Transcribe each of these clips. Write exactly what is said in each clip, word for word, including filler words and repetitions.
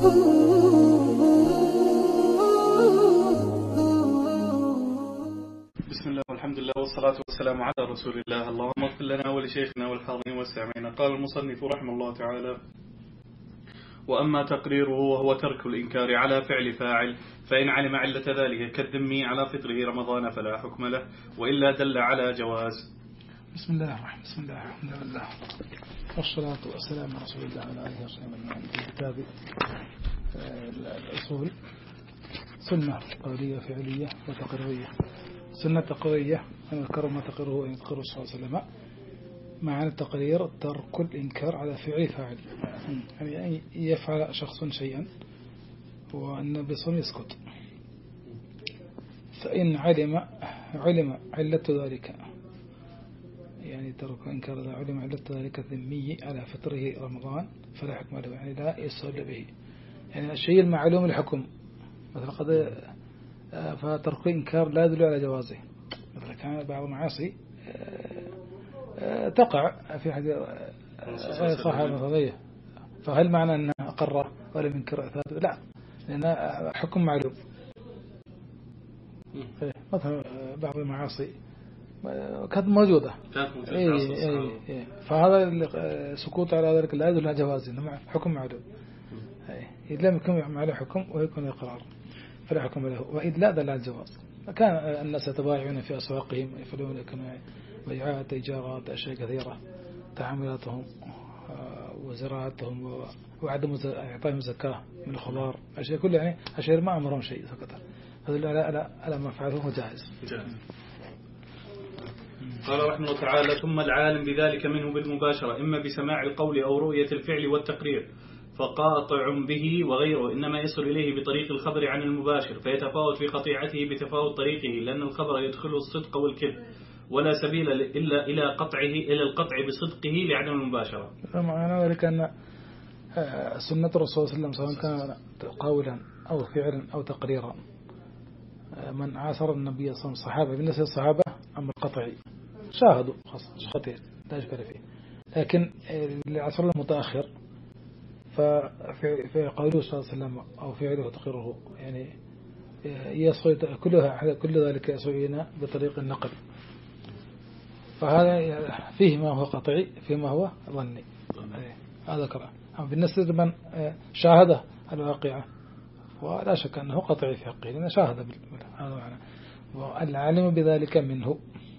بسم الله والحمد لله والصلاة والسلام على رسول الله. اللهم اغفر لنا ولشيخنا والحاضرين والسامعين. قال المصنف رحمه الله تعالى: وأما تقريره وهو ترك الإنكار على فعل فاعل، فإن علم علة ذلك كالذمي على فطره رمضان فلا حكم له، وإلا دل على جواز. بسم الله الرحمن بسم الله الحمد لله والصلاة والسلام على رسول الله وعلى آله وصحبه أجمعين. في كتاب الأصول سنة قولية فعلية وتقريرية. سنة تقريرية أن يذكر ما تقره أن يذكر صلى الله عليه وسلم. معنى التقرير ترك الإنكار على فعل فاعل، يعني يفعل شخص شيئا والنبي صلى الله عليه وسلم يسكت، فإن علم علم علة ذلك، يعني ترك الإنكار إذا علم علة ذلك الذمي على فطره رمضان فلا حكم له، يعني لا يصل به، يعني الشيء المعلوم الحكم مثلا قد فترك الإنكار لا يدل على جوازه. مثلا كان بعض المعاصي تقع في حديث صحابة فضية، فهل معنى أنه أقر ولم ينكر ثابت؟ لا، لأن حكم معلوم. مثلا بعض المعاصي كانت موجودة، إيه إيه إيه. فهذا السكوت على ذلك لا يدل على جوازه، إنما حكم معلوم. إذا لم يكن معلوم حكم ويكون إقرار فلا حكم له، وإذ لا دل على الجواز. كان الناس يتبايعون في أسواقهم يفعلون كما بيعات إيجارات أشياء كثيرة، تعاملاتهم وزراعتهم وعدم إعطائهم زكاة من الخضار، أشياء كلها يعني أشياء ما أمرهم شيء سكت. هذا لا لا لا ما فعله جائز. قال رحمه الله تعالى: ثم العالم بذلك منه بالمباشرة، إما بسماع القول أو رؤية الفعل والتقرير، فقاطع به، وغيره إنما يصل إليه بطريق الخبر عن المباشر، فيتفاوت في قطيعته بتفاوت طريقه، لأن الخبر يدخله الصدق والكذب، ولا سبيل إلا إلى قطعه إلى القطع بصدقه لعدم المباشرة. معنى ذلك أن سنة الرسول صلى الله عليه وسلم سواء كان قولا أو فعلا أو تقريرا، من عاصر النبي صلى الله عليه وسلم الصحابة، بالنسبة للصحابة أمر قطعي شاهدوا خطير لا إشكال فيه، لكن العصر المتأخر ففي قوله صلى الله عليه وسلم أو فعله وتقريره يعني يصل كلها كل ذلك يصلنا بطريق النقل، فهذا فيه ما هو قطعي فيه ما هو ظني. هذا كلام. بالنسبة لمن شاهد الواقعة ولا شك أنه قطعي في حقه لأنه شاهد هذا معنى، والعالم بذلك منه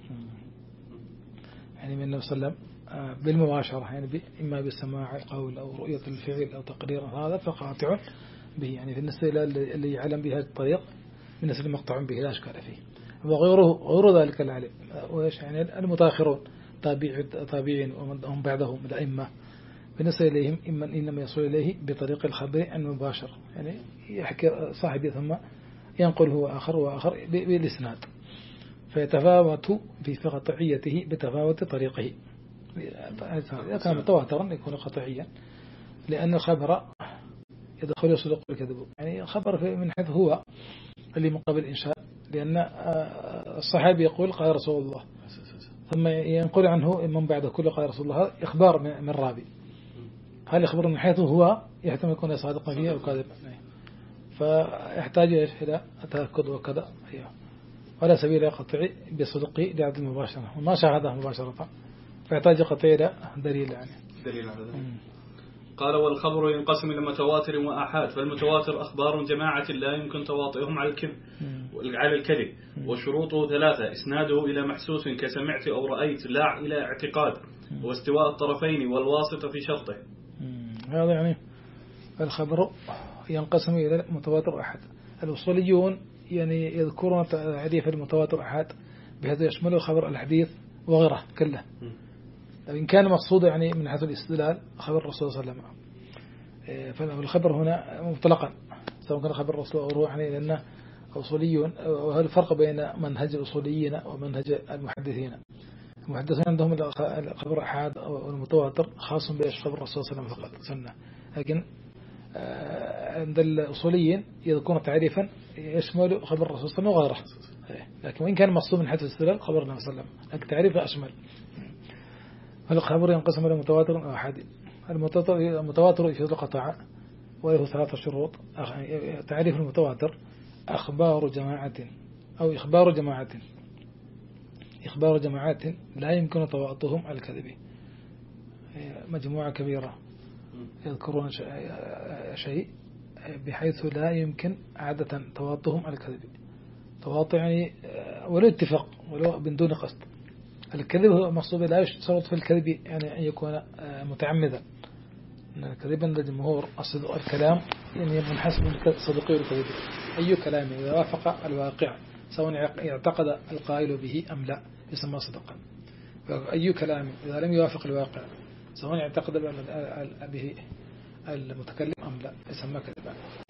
يعني من النبي صلى الله عليه وسلم بالمباشرة، يعني إما بسماع القول أو رؤية الفعل أو تقرير، هذا فقاطع به، يعني بالنسبة اللي يعلم بهذا الطريق بالنسبة لمقطع به لا أشكال فيه. وغيره غير ذلك العلم وإيش يعني المتأخرون تابع تابعين ومن بعدهم الأئمة بالنسبة إليهم إما إنما يصل إليه بطريق الخبر المباشر، يعني يحكي صاحبه ثم ينقل هو آخر وآخر بالإسناد، فيتفاوت في قطعيته بتفاوت طريقه. إذا كان متواترا يكون قطعيا، لأن الخبر يدخل يصدق الكذب، يعني الخبر من حيث هو اللي من قبل إنشاء، لأن الصحابي يقول قال رسول الله ثم ينقل عنه من بعده كل قال رسول الله، إخبار من رابي، هل يخبر من حيث هو يحتمل يكون صادقا فيه أو كاذبا، فيحتاج إلى تأكد وكذا، ولا سبيل إلى قطعي بصدقه لعدم المباشرة، وما شاهده مباشرة فيحتاج قطعي إلى دليل يعني دليل على ذلك. قال: والخبر ينقسم إلى متواتر وآحاد، فالمتواتر أخبار جماعة لا يمكن تواطئهم على الكذب على الكذب وشروطه ثلاثة: إسناده إلى محسوس كسمعت أو رأيت، لا إلى اعتقاد، واستواء الطرفين والواسطة في شرطه. هذا يعني الخبر ينقسم إلى متواتر أحد. الأصوليون يعني يذكرون تعريف المتواتر أحد بهذا يشمل الخبر الحديث وغيره كله، إن كان مقصود يعني من حيث الاستدلال خبر الرسول صلى الله عليه وسلم، فالخبر هنا مطلقا سواء كان خبر الرسول أو روحاني، لأن أصوليون، وهذا الفرق بين منهج الأصوليين ومنهج المحدثين. المحدثين عندهم الخبر أحد أو المتواتر خاص بإيش خبر الرسول صلى الله عليه وسلم فقط سنة، لكن عند الأصوليين يذكرون تعريفا يشمل خبر الرسول صلى الله عليه وسلم وغيره، لكن وإن كان مقصود من حيث الاستدلال خبر النبي صلى الله عليه وسلم، لكن تعريفه أشمل. الخبر ينقسم إلى متواتر وأحادي. المتواتر يفيد القطع وله ثلاثة شروط. تعريف المتواتر أخبار جماعة أو إخبار جماعة إخبار جماعات لا يمكن تواطؤهم على الكذب. مجموعة كبيرة يذكرون شيء بحيث لا يمكن عادة تواطؤهم على الكذب. تواطؤ يعني ولو اتفاق ولو من دون قصد. الكذب هو مقصود لا يشترط في الكذب يعني أن يكون متعمدا. الكذب عند الجمهور الكلام يعني منحسب من صدقه والكذب. أي كلام إذا وافق الواقع سواء يعتقد القائل به أم لا يسمى صدقا. أي كلام إذا لم يوافق الواقع سواء يعتقد به المتكلم أم لا يسمى كذبا.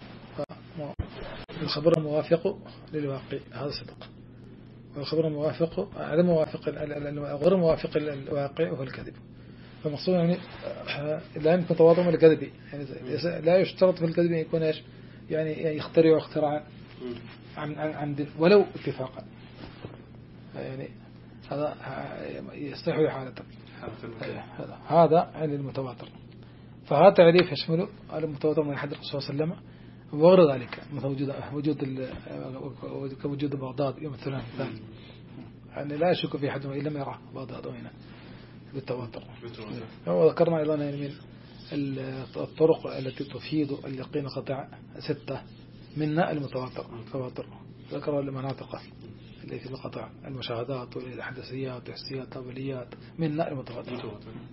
الخبر الموافق للواقع هذا صدق، والخبر الموافق غير موافق غير موافق للواقع وهو الكذب. فمقصود يعني لا يمكن تواطؤ من الكذب، يعني لا يشترط في الكذب أن يكون إيش يعني يخترع اختراعا عن عن ولو اتفاقا. يعني هذا يستحوي حالته. هذا عن المتواتر. فهذا تعريف يشمل المتواتر من حديث الرسول صلى الله عليه وسلم وغير ذلك مثل وجود وجود كوجود بغداد يوم الثلاثاء الثاني. يعني لا يشك في أحد إلا لم يرى بغداد وهنا بالتواتر. وذكرنا أيضا من الطرق التي تفيد اليقين قطع ستة منها المتواتر. التواتر ذكر المناطق اللي في القطع المشاهدات والحدثيات والحسيات والتابليات منها المتواتر.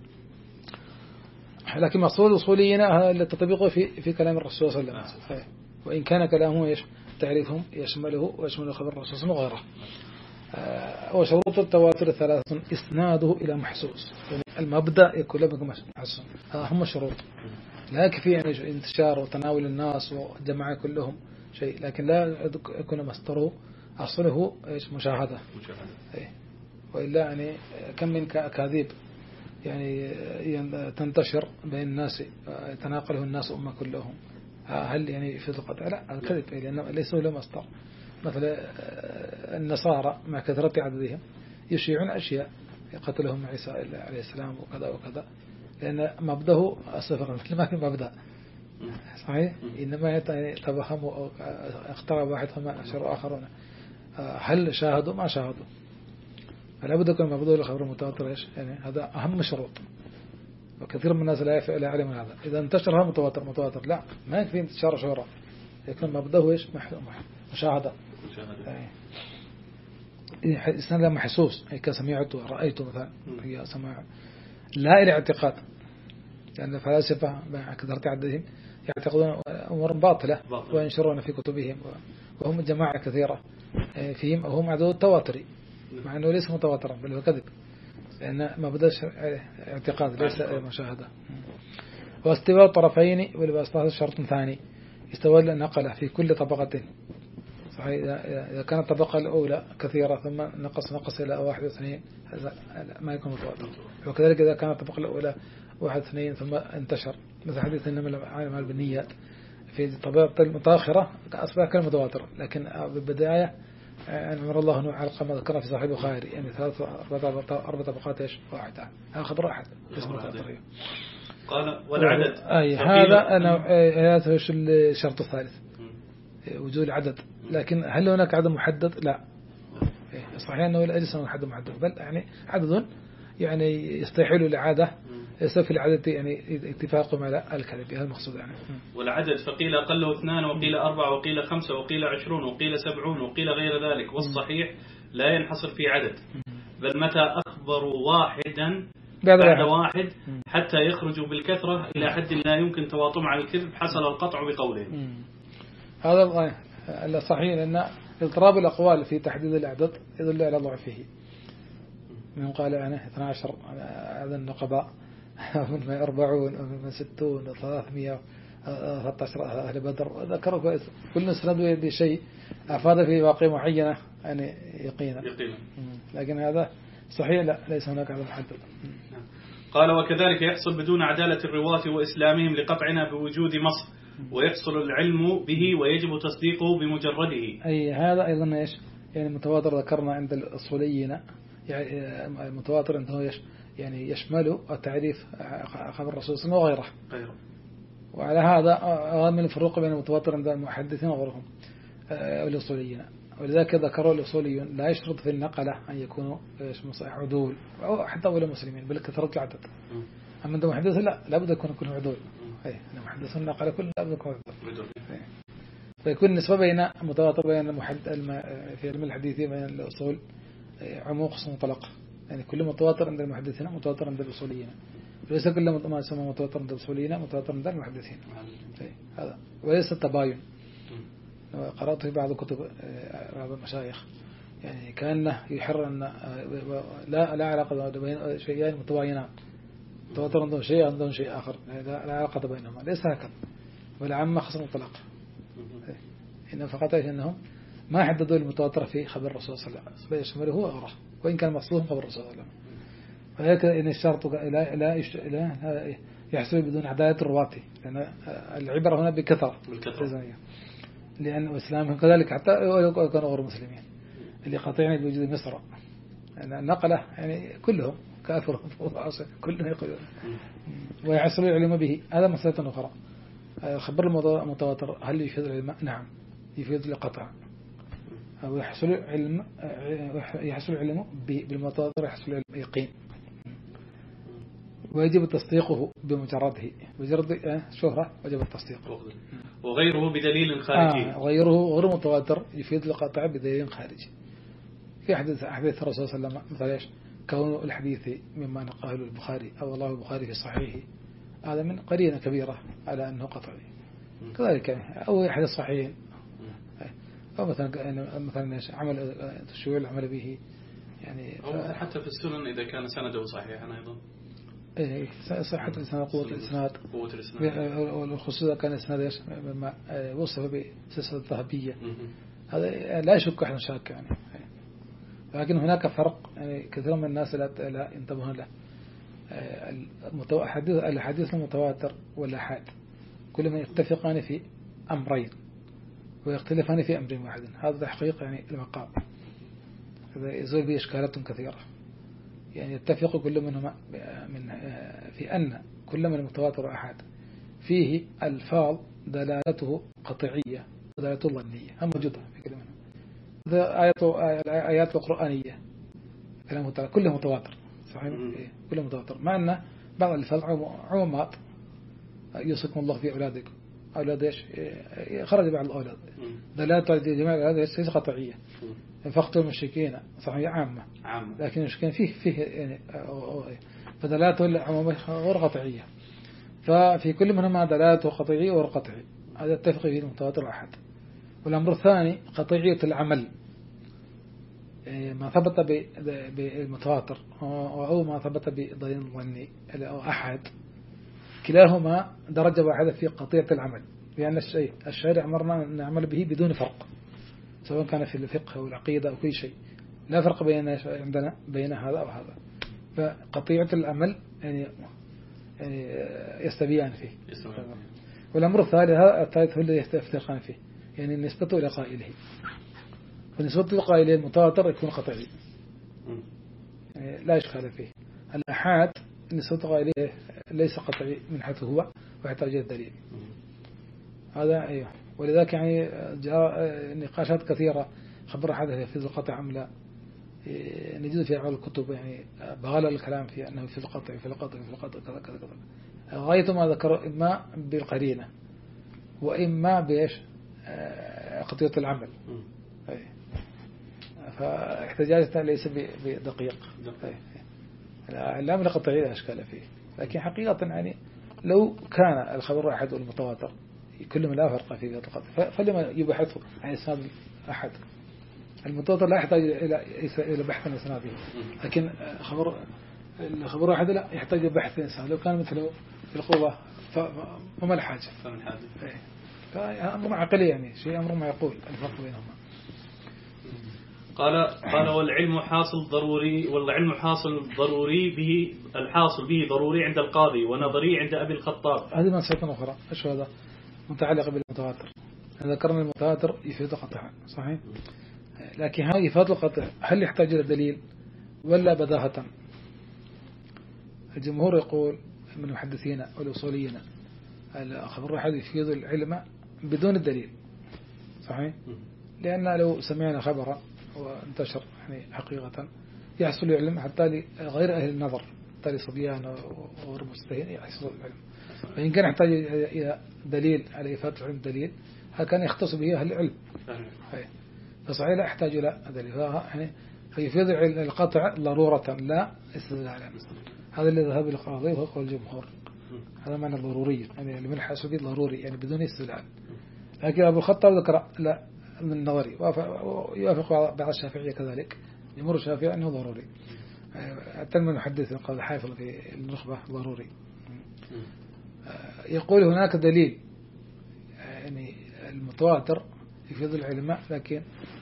لكن مقصود أصولينا التطبيق في في كلام الرسول صلى الله عليه وسلم، وإن كان كلامه إيش تعريفهم يشمله ويشمل خبر الرسول صلى الله عليه وسلم وغيره. وشروط التواتر ثلاثة: إسناده إلى محسوس، يعني المبدأ يكون له محسوس، هذا هم الشروط. لا يكفي يعني انتشار وتناول الناس والجماعة كلهم شيء، لكن لا يكون مصدره أصله إيش مشاهدة. وإلا يعني كم من أكاذيب يعني تنتشر بين الناس يتناقله الناس أمة كلهم، هل يعني في القطع؟ لا، الكذب لأنه ليس له مصدر. مثلا النصارى مع كثرة عددهم يشيعون أشياء يقتلهم عيسى عليه السلام وكذا وكذا، لأن مبدأه الصفر مثل ما في مبدأ صحيح. إنما يتوهموا أو اخترع واحد فما أشروا آخرون، هل شاهدوا ما شاهدوا. فلا بد يكون مبدأ الخبر المتواتر إيش يعني هذا أهم شروط. وكثير من الناس لا يعلم هذا. إذا انتشر متواتر متواتر لا ما يكفي انتشار شهرة، يكون مبدأه إيش مشاهدة. الإنسان لا محسوس أي كسمعته رأيته مثلا هي سماع لا إلى اعتقاد، لأن الفلاسفة مع كثرة عددهم يعتقدون أمور باطلة وينشرون في كتبهم، وهم جماعة كثيرة فيهم وهم عدد التواتري مع أنه ليس متواترا بل هو كذب، لأن ما بدأش اعتقاد ليس مشاهدة. واستواء الطرفين والباسطات شرط ثاني، استواء النقلة في كل طبقة صحيح. إذا كانت الطبقة الأولى كثيرة ثم نقص نقص إلى واحد واثنين هذا ما يكون متواتر. وكذلك إذا كانت الطبقة الأولى واحد اثنين ثم انتشر مثل حديث إنما الأعمال بالنيات في الطبقة المتأخرة أصبح كالمتواتر. لكن بالبداية أن أمر الله نوع علقة ما ذكرنا في صحيح البخاري يعني ثلاث أربع طبقات إيش واحدة، هذا خبر واحد اسمه متواتر. قال والعدد أي هذا أنا هذا الشرط الثالث وجود العدد. لكن هل هناك عدد محدد؟ لا، صحيح أنه ليس هناك عدد محدد بل يعني عدد يعني يستحيل العادة يصير في العدد يعني اتفاق مع الكذب، هذا المقصود يعني. والعدد فقيل أقله اثنان وقيل أربع وقيل خمسة وقيل عشرون وقيل سبعون وقيل غير ذلك. والصحيح لا ينحصر في عدد، بل متى أخبروا واحدا بعد واحد حتى يخرجوا بالكثرة إلى حد لا يمكن تواطؤهم على الكذب حصل القطع بقوله. هذا الصحيح، لأن اضطراب الأقوال في تحديد العدد يدل على ضعفه. من قال أنا اثنا عشر هذا النقباء من أربعون ومن ستون وثلاثمائة وثلاثة عشر أهل بدر، ذكروا كل سند يدي شيء أفاد في واقع معينة يعني يقينا. لكن هذا صحيح لا ليس هناك عدد محدد. قال وكذلك يحصل بدون عدالة الرواة وإسلامهم لقطعنا بوجود مصر، ويحصل العلم به ويجب تصديقه بمجرده. أي هذا أيضا إيش يعني متواتر ذكرنا عند الأصوليين، يعني المتواتر أنه إيش يعني يشمل التعريف خبر الرسول صلى الله عليه وسلم وغيره. وعلى هذا من الفروق بين المتواتر عند المحدثين وغيرهم الأصوليين. ولذلك ذكروا الأصوليون لا يشترط في النقلة أن يكونوا عدول أو حتى أولى مسلمين بل كثرة العدد. أما عند المحدث لا لابد يكون كلهم عدول. أي المحدثون النقلة كل لابد يكون عدول. فيكون النسبة بين متواتر بين المحد في علم الحديث بين الأصول عموم خصوص مطلق. يعني كل متواتر عند المحدثين متواتر عند الأصوليين. ليس كل ما يسمى متواتر عند الأصوليين متواتر عند المحدثين. هذا وليس التباين. قرأت في بعض كتب بعض المشايخ يعني كأنه يحر أن لا لا علاقة بين شيئين متباينان. متواتر عندهم شيء عندهم شيء آخر لا علاقة بينهما ليس هكذا ولا عم خصوص مطلق. إنما فقط أنهم ما حددوا المتواتر في خبر الرسول صلى الله عليه وسلم يشمله هو أغره وإن كان مصلوه خبر الرسول صلى الله عليه وسلم. وهيك إن الشرط لا لا لا يحصل بدون عدالة الرواة لأن العبرة هنا بكثرة لأن الإسلام كذلك حتى لو كانوا غير مسلمين اللي قاطعين بوجود مصر النقلة يعني كلهم كافر كلهم يقولون ويحصل العلم به. هذا مسألة أخرى. خبر المتواتر هل يفيد العلم؟ نعم يفيد القطع أو يحصل علم يحصل العلم بالمتواتر يحصل العلم يقين ويجب تصديقه بمجرده مجرد شهرة وجب التصديق. وغيره بدليل خارجي. آه غيره غير متواتر يفيد القطع بدليل خارجي. في حديث حديث الرسول صلى الله عليه وسلم مثلا ايش كون الحديث مما نقله البخاري أو الله البخاري في صحيحه هذا من قرينة كبيرة على أنه قطعي. كذلك أو أحد الصحيحين أو مثلا مثلا عمل تشويع العمل به يعني أو حتى في السنن إذا كان سنده صحيحا أيضا. إيه صحة الإسناد قوة الإسناد قوة الإسناد والخصوصا كان الإسناد إيش مما وصف بسلسلة الذهبية هذا لا يشك أحد شاك يعني. لكن هناك فرق يعني كثير من الناس لا لا ينتبهون له. الحديث المتواتر والآحاد كل ما يتفقان في أمرين ويختلفان في أمر واحد هذا تحقيق يعني المقام. هذا يزول به إشكالات كثيرة يعني يتفق كل منهما من في أن كل من المتواتر والآحاد فيه الفاظ دلالته قطعية ودلالته ظنية هم موجودة في كل منهم. هذا آيات آيات القرآنية كلامه تعالى كله متواتر صحيح كله متواتر مع أن بعض الألفاظ عمومات يوصيكم الله في أولادكم أولاد إيش خرج بعض الأولاد دلالته جميع الأولاد ليس قطعية. فقط المشركين صحيح عامة لكن المشركين فيه فيه يعني فدلاته العمومية غير قطعية. ففي كل منهما دلاته قطعية وغير قطعية هذا يتفق فيه المتواتر أحد. والأمر الثاني قطعية العمل ما ثبت بالمتواتر أو ما ثبت بدليل ظني أو أحد كلاهما درجة واحدة في قطعية العمل لأن الشيء الشارع أمرنا نعمل به بدون فرق سواء كان في الفقه أو العقيدة أو كل شيء لا فرق بين عندنا بين هذا أو هذا. فقطيعة العمل يعني, يعني يستبيان فيه. والأمر الثالث الثالث هو الذي يفترقان فيه يعني نسبته إلى قائله. ونسبته إلى قائله المتواتر يكون قطعي يعني لا إشكال فيه. الأحاد نسبته قائله ليس قطعي من حيث هو ويحتاج الدليل. هذا أيوه. ولذلك يعني جاء نقاشات كثيرة خبر أحد في القطع أم لا نجد في أعمال الكتب يعني بغال الكلام في أنه في القطع في القطع في القطع كذا كذا كذا غاية ما ذكروا إما بالقرينة وإما بإيش قطعية العمل. فاحتجاجته ليس بدقيق لا من قطعية لا أشكال فيه. لكن حقيقة يعني لو كان الخبر أحد والمتواتر كل من لا فرق في ذات القطع فلما يبحثه عن إسناد أحد المتواتر لا يحتاج إلى إلى بحث عن إسناده. لكن خبر الخبر أحد لا يحتاج بحث إنسان لو كان مثله في القوة فما الحاجة فمن حاجة فأمر عقلي يعني شيء أمر ما يقول الفرق بينهما. قال قال والعلم حاصل ضروري والعلم حاصل ضروري به الحاصل به ضروري عند القاضي ونظري عند أبي الخطاب. هذه مسألة أخرى إيش هذا متعلقة بالمتواتر. ذكرنا المتواتر يفيد قطعا صحيح لكن هذا يفيد القطع هل يحتاج إلى دليل ولا بداهة؟ الجمهور يقول من المحدثين والأصوليين الخبر الواحد يفيد العلم بدون الدليل صحيح؟ لأن لو سمعنا خبرا وانتشر يعني حقيقة يحصل العلم حتى لغير أهل النظر، حتى لصبيان وغير مستهين يحصل العلم. فإن كان يحتاج إلى دليل على إفادة العلم دليل هل كان يختص به أهل العلم؟ فصحيح لا يحتاج إلى دليل، يعني فيفيد القطع ضرورة لا استدلالا. هذا اللي ذهب القاضي وهو قول الجمهور، هذا معنى ضروري يعني الملح الأسود ضروري يعني بدون استدلال. لكن أبو الخطاب ذكر لا من النظري يوافق بعض الشافعية كذلك، يمر الشافعي أنه ضروري. حتى المحدث قال حافظ في النخبة ضروري. يقول هناك دليل يعني المتواتر يفيد العلماء، لكن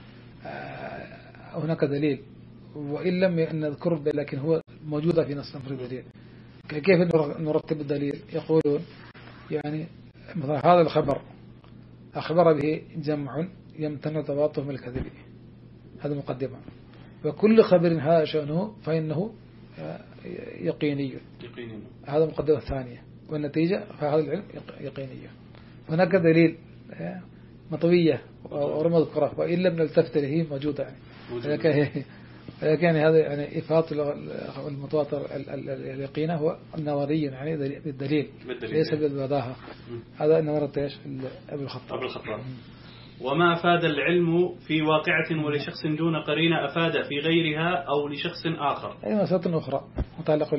هناك دليل وإن لم نذكره لكن هو موجودة في نص نفر دليل. كيف نرتب الدليل؟ يقولون يعني مثلا هذا الخبر أخبر به جمع يمتنع تواطؤه من الكذب، هذا مقدمة. وكل خبر هذا شأنه فإنه يقيني، هذا مقدمة ثانية. والنتيجة فهذا العلم يقينية. هناك دليل مطوية ورمض القراء وإن لم نلتفت له موجودة يعني. لكن هذا يعني إفاضة المتواتر اليقين هو النظري يعني بالدليل ليس بالبداهة. هذا نظرة ايش أبو الخطاب. أبو الخطاب. وما أفاد العلم في واقعة ولشخص دون قرينة أفاد في غيرها أو لشخص آخر. أي مسألة أخرى متعلقة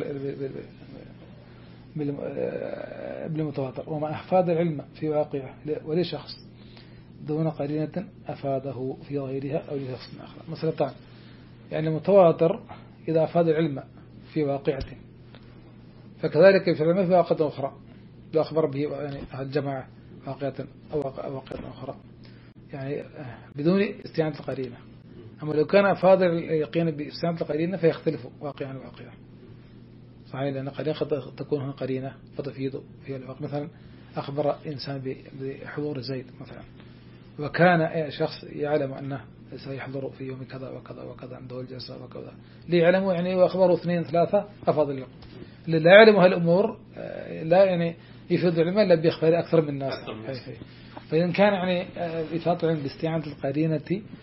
بالمتواتر. وما أفاد العلم في واقعة ولشخص دون قرينة أفاده في غيرها أو لشخص آخر. مسألتان، يعني المتواتر إذا أفاد العلم في واقعة فكذلك في العلم في واقعة أخرى لو أخبر به يعني الجماعة واقعة أو واقعة أخرى يعني بدون استعانة القرينة. أما لو كان أفاد اليقين باستعانة القرينة فيختلف واقعا واقعا صحيح، لأن قرينة قد تكون هنا قرينة فتفيد في الواقع. مثلا أخبر إنسان بحضور زيد مثلا وكان شخص يعلم أنه سيحضر في يوم كذا وكذا وكذا عنده الجلسة وكذا ليعلموا يعني وأخبروا اثنين ثلاثة أفضل اليوم. اللي لا يعلم هالأمور لا يعني يفيد العلم إلا بيخبر أكثر من الناس. فإن كان يعني إفادة العلم باستعانة القرينة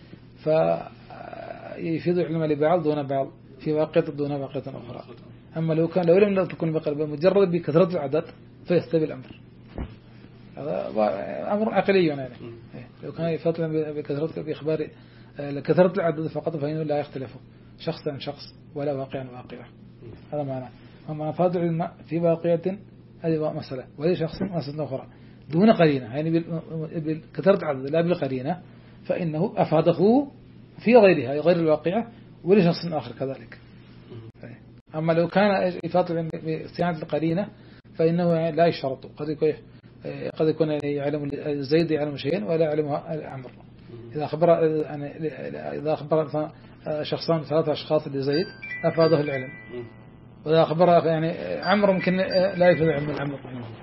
فيفيد العلم لبعض دون بعض في واقعة دون واقعة أخرى. أما لو كان لو لم تكن بقلب مجرد بكثرة العدد فيستوي الأمر. هذا أمر عقلي يعني. لو كان إفادة العلم بكثرة بإخبار لكثرة العدد فقط فإنه لا يختلف شخص عن شخص ولا واقع واقعة. هذا معنى. أما إفادة العلم في واقعة هذه مسألة ولي شخص مسألة أخرى دون قرينة يعني بكثرة العدد لا بالقرينة فإنه أفاده في غيرها غير الواقعة ولشخص آخر كذلك. أما لو كان إفادة العلم باستعانة القرينة فإنه لا يشترط. قد يكون قد يكون يعلم زيد يعلم شيئا ولا يعلمها عمرو. إذا أخبر يعني إذا أخبر شخصان ثلاثة أشخاص لزيد أفاده العلم، وإذا أخبر يعني عمرو ممكن لا يفيد علم العمر.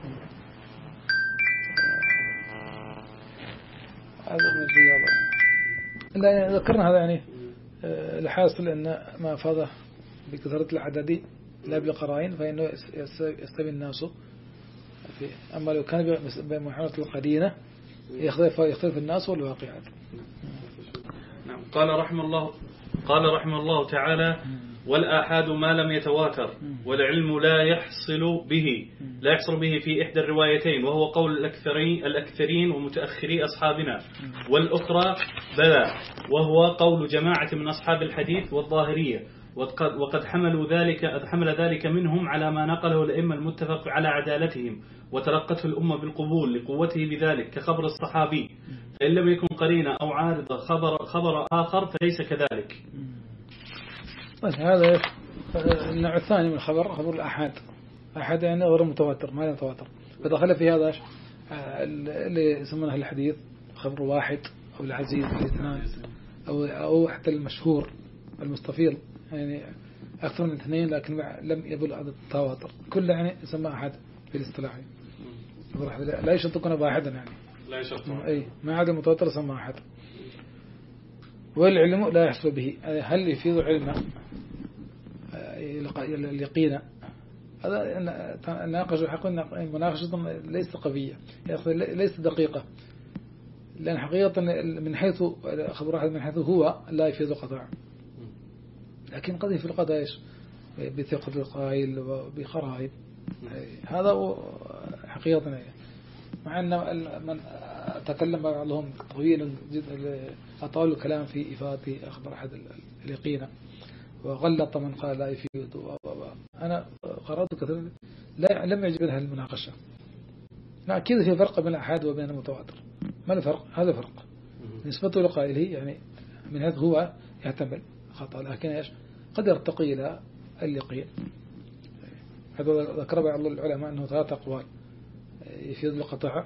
لا ذكرنا هذا يعني الحاصل أن ما أفاده بكثرة العدد لا بالقرائن فإنه يستوي الناس فيه. أما لو كان بمحاولة القرينة يختلف يختلف الناس والواقعات. نعم. قال رحمه الله قال رحمه الله تعالى: والآحاد ما لم يتواتر والعلم لا يحصل به لا يحصل به في إحدى الروايتين، وهو قول الأكثرين الأكثرين ومتأخري أصحابنا، والأخرى بلى وهو قول جماعة من أصحاب الحديث والظاهرية، وقد وقد حملوا ذلك حمل ذلك منهم على ما نقله الأئمة المتفق على عدالتهم وتلقته الأمة بالقبول لقوته بذلك كخبر الصحابي، فإن لم يكن قرينة أو عارضة خبر خبر آخر فليس كذلك. هذا النوع الثاني من الخبر خبر الأحاد. أحد يعني غير متواتر ما يتواتر، فدخل في هذا اللي يسمونه الحديث خبر واحد أو العزيز الاثنان أو أو حتى المشهور المستفيض يعني أكثر من اثنين لكن لم يبلغ عدد التواتر كله يعني يسمى أحد في الاصطلاح. لا يشرط تكون واحدا يعني لا يشرط أي ما عدا المتواتر يسمى أحد. والعلم لا يحصل به. هل يفيد علما اليقين هذا ناقش حقيقة مناقشة ليست قوية ليست دقيقة، لأن حقيقة من حيث خبر واحد من حيث هو لا يفيد القطع، لكن قد يفيد القطع إيش بثقة القائل وبقرائن. هذا حقيقة، مع أن من تكلم بعضهم طويلا جدا أطال الكلام في إفادة أخبر أحد اليقين وغلط من قال لا يفيد. أنا قرأت كثيرا لا لم يعجبني هذه المناقشة. لا أكيد في فرق بين الأحاد وبين المتواتر. ما الفرق؟ هذا فرق نسبته لقائله، يعني من هذا هو يحتمل خطأ، لكن إيش قد يرتقي إلى اليقين. هذا ذكر بعض العلماء أنه ثلاث أقوال يفيد القطع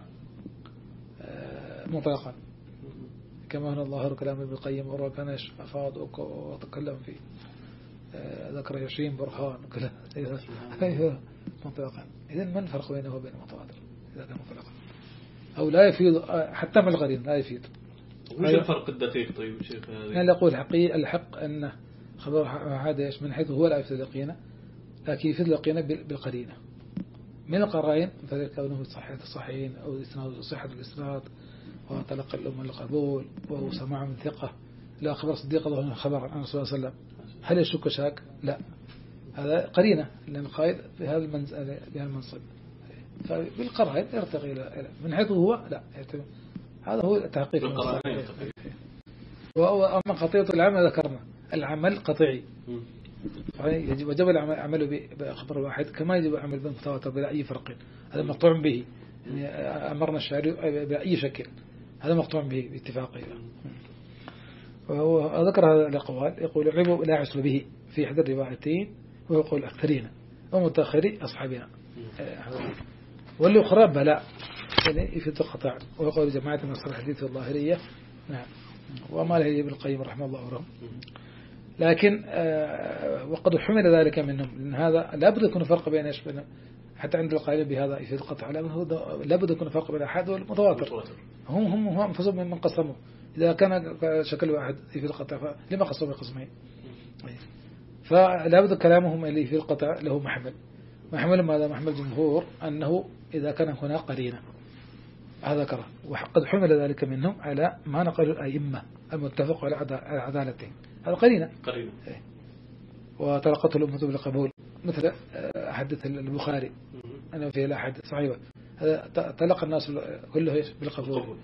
مطلقا، كما هنا الظاهر كلام ابن القيم ورا كان أفاض وتكلم فيه، ذكر عشرين برهان وكلام مطلقا. إذن ما الفرق بينه وبين المتواتر إذا كان مطلقا؟ أو لا يفيد حتى من الغريب لا يفيد. وش الفرق الدقيق طيب شيخ هذا؟ أنا أقول حقيقي الحق أن خبر هذا من حيث هو لا يفيد اليقين، لكن يفيد اليقين بالقرينة من القرائن، فذلك كونه صحة الصحيحين أو إسناد صحة الإسناد وتلقى الأمة القبول وهو سماع من ثقة لا خبر صديق الله خبر عن صلى الله عليه وسلم. هل يشك شاك؟ لا، هذا قرينة لأن قائد في هذا المنزل بهذا المنصب، فبالقرائن يرتقي إلى من حيث هو لا يرتقي. هذا هو التحقيق. وأما قطيعة العمل ذكرنا العمل قطعي، يجب وجب العمل بخبر واحد كما يجب العمل بالمتواتر بلا أي فرق. هذا مقطوع به، يعني أمرنا الشارع بأي شكل، هذا مقطوع به باتفاقه. وهو ذكر هذا الأقوال، يقول العلم لا يحصل به في إحدى الروايتين، وهو قول الأكثرين ومتأخري أصحابنا، والأخرى بلاء يعني في القطع، وهو قول جماعة من أصحاب الحديث الظاهرية. نعم، وما له ابن القيم رحمه الله ورحمه. لكن آه وقد حمل ذلك منهم، لأن هذا لابد يكون فرق بين إيش بين حتى عند القائل بهذا يفيد القطع، لابد يكون فرق بين الأحاد والمتواتر. هم هم هم أنفسهم من قسموا، إذا كان شكل واحد يفيد القطع فلما قسموا قسمين؟ فلابد كلامهم اللي يفيد القطع له محمل. محمل ماذا؟ محمل جمهور أنه إذا كان هناك قرينة، هذا ذكره. وقد حمل ذلك منهم على ما نقل الأئمة المتفق على عدالتهم، هذا قرينة قرينة. وتلقته الأمة بالقبول، مثل حديث البخاري أنه فيه لا حد صحيح، هذا تلقى الناس كله بالقبول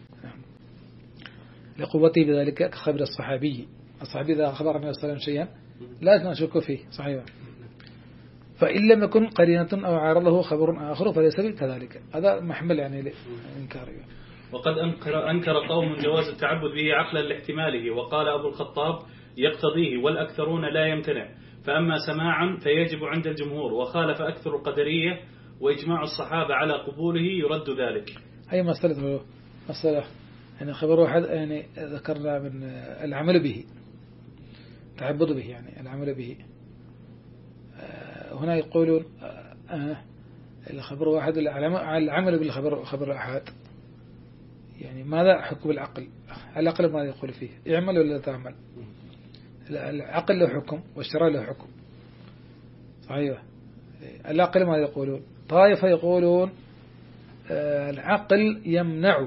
لقوته بذلك كخبر الصحابي. الصحابي إذا خبر النبي صلى الله عليه وسلم شيئا لا نشك فيه صحيح، فإن لم يكن قرينة أو عارضه خبر آخر فليس كذلك. هذا محمل يعني لإنكاره. وقد أنكر, أنكر قوم جواز التعبد به عقلا لاحتماله، وقال أبو الخطاب يقتضيه والأكثرون لا يمتنع، فأما سماعا فيجب عند الجمهور، وخالف أكثر القدرية وإجماع الصحابة على قبوله يرد ذلك. أي مسألة مسألة يعني خبر واحد يعني ذكرنا من العمل به، تعبد به يعني العمل به. هنا يقولون الخبر واحد العمل بالخبر خبر أحد، يعني ماذا حكم العقل؟ العقل ماذا يقول فيه؟ يعمل ولا تعمل؟ العقل له حكم والشرع له حكم صحيح. العقل ماذا يقولون؟ طائفة يقولون العقل يمنع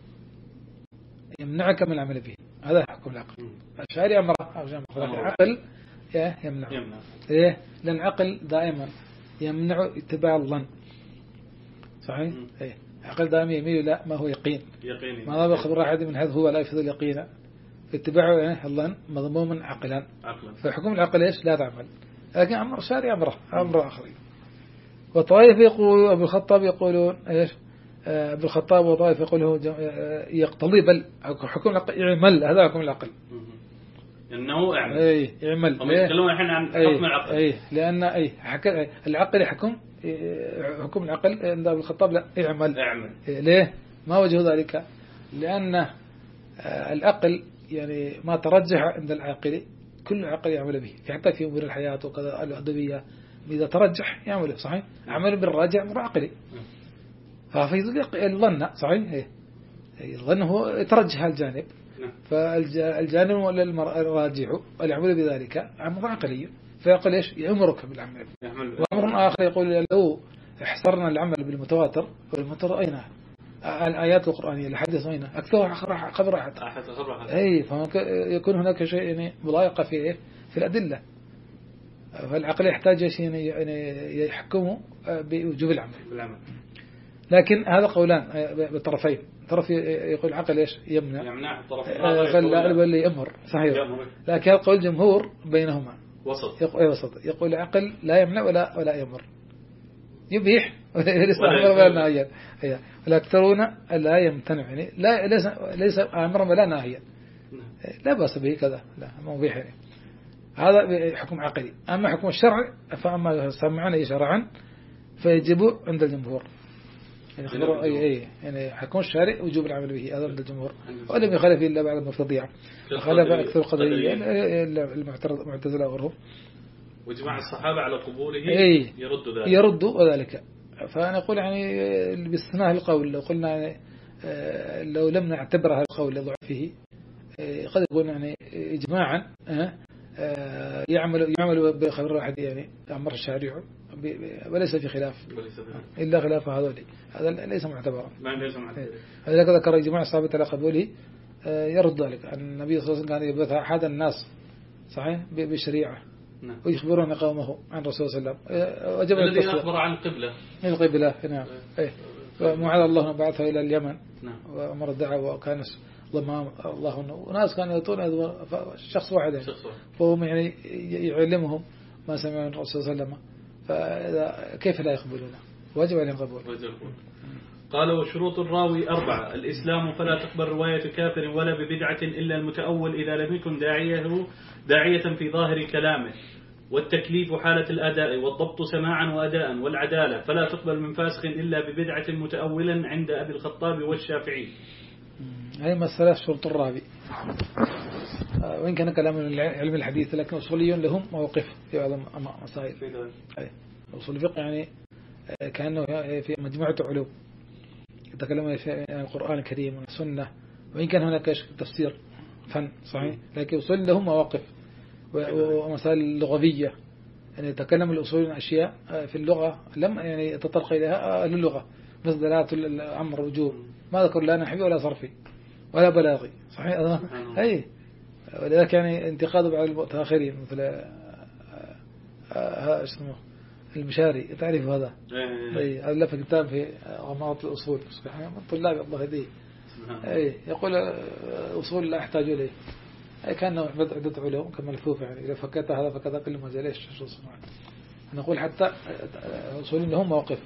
يمنعك من العمل به، هذا حكم العقل. الشارع أمر العقل يمنع إيه، لأن العقل دائما يمنع اتباع الظن صحيح. إيه، العقل دائما يميل لا ما هو يقين، ما هذا خبر أحد من هذا هو لا يفضل اليقين، اتباعه يعني الظن مضموما عقلا، فحكم العقل إيش لا تعمل. لكن أمر الشارع أمره أمر آخر. وطائف يقول أبو الخطاب يقولون إيش، أبو الخطاب وطائف يقوله يقتضي بل حكم العقل يعمل، هذا حكم العقل إنه اعمل. أي يعمل. يتكلمون الحين عن حكم العقل. أي لأن أي العقل يحكم، حكم العقل عند أبو الخطاب لا يعمل. اعمل. ليه؟ ما وجه ذلك؟ لأن العقل يعني ما ترجح عند العاقل كل عقل يعمل به، حتى في أمور الحياة وكذا الأدبية إذا ترجح يعمله صحيح. عمل بالراجع أمر عقلي، ففي الظن صحيح الظن هو يترجح الجانب، فالجانب الراجح والعمل بذلك أمر عقلي، فيقول إيش يأمرك بالعمل. وأمر آخر يقول لو احصرنا العمل بالمتواتر والمتواتر أين الآيات القرآنية الحديث أين أكثرها خبر أحد. أي فيكون هناك شيء يعني مضايقة في في الأدلة. فالعقل يحتاج شيء يعني يحكمه بوجوب العمل. لكن هذا قولان بالطرفين. طرف يقول العقل إيش يمنع يمنع الطرف الآخر اللي يأمر صحيح. لكن هذا قول جمهور بينهما وسط. يقول وسط يقول العقل لا يمنع ولا ولا يأمر يبيح ليس أمر ولا ناهيا. والأكثرون لا يمتنع يعني لا ليس ليس أمرا ولا ناهيا لا بأس به كذا لا مبيح يعني. هذا حكم عقلي. أما حكم الشرع فأما سمعنا شرعا فيجب عند الجمهور يعني خبروا أي أي يعني حكم الشارع وجوب العمل به هذا عند الجمهور ولم يخالف إلا بعد المبتدعة خالف أكثر القدرية المعتزلة وغيرهم وإجماع الصحابة على قبوله أي يرد ذلك يرد وذلك. فأنا أقول يعني باستثناء القول لو قلنا يعني لو لم نعتبر هذا القول لضعفه قد يكون يعني إجماعا يعمل يعمل بخبر واحد يعني أمر الشارع وليس في خلاف إلا خلاف هذول هذا ليس معتبرا. هذا ذكر إجماع الصحابة على قبوله يرد ذلك. النبي صلى الله عليه وسلم كان يبث أحد الناس صحيح بالشريعة ويخبرون قومه عن الرسول صلى الله عليه وسلم الذي أخبر عن القبلة القبلة نعم إيه ومعاذ الله بعثه إلى اليمن وأمر الدعوة وكان ضمام الله وناس كانوا يطون شخص واحد فهم يعني يعلمهم ما سمعوا من الرسول صلى الله عليه وسلم فكيف لا يقبلون واجب عليهم قبول. قال وشروط الراوي أربعة. الإسلام فلا تقبل رواية كافر ولا ببدعة إلا المتأول إذا لم يكن داعيه داعية في ظاهر كلامه والتكليف حالة الأداء والضبط سماعا وأداء والعدالة فلا تقبل من فاسق إلا ببدعة متأولا عند أبي الخطاب والشافعي. هذه مسألة شروط الراوي وإن كان كلام من علم الحديث لكن أصولي لهم موقف في بعض المسائل. أصول الفقه يعني كأنه في مجموعة علوم يتكلمون في القرآن الكريم والسنة وإن كان هناك تفسير فن صحيح لكن أصول لهم مواقف ومسائل لغوية يعني يتكلم الأصول عن أشياء في اللغة لم يعني يتطرق إليها أهل اللغة مثل دلالة الأمر وجوب ما ذكر لا نحوي ولا صرفي ولا بلاغي صحيح أي ولذلك يعني انتقاد بعض المتأخرين مثل اسمه المشاري تعرف هذا أي ألف كتاب في غمارة الأصول سبحان طلاب الله يهديه أي يقول أصول لا أحتاج إليه أي كان عدة علوم كملفوف يعني إذا فكت هذا فكذا كل ما زالش شو اسمه. نقول حتى أصولين لهم موقف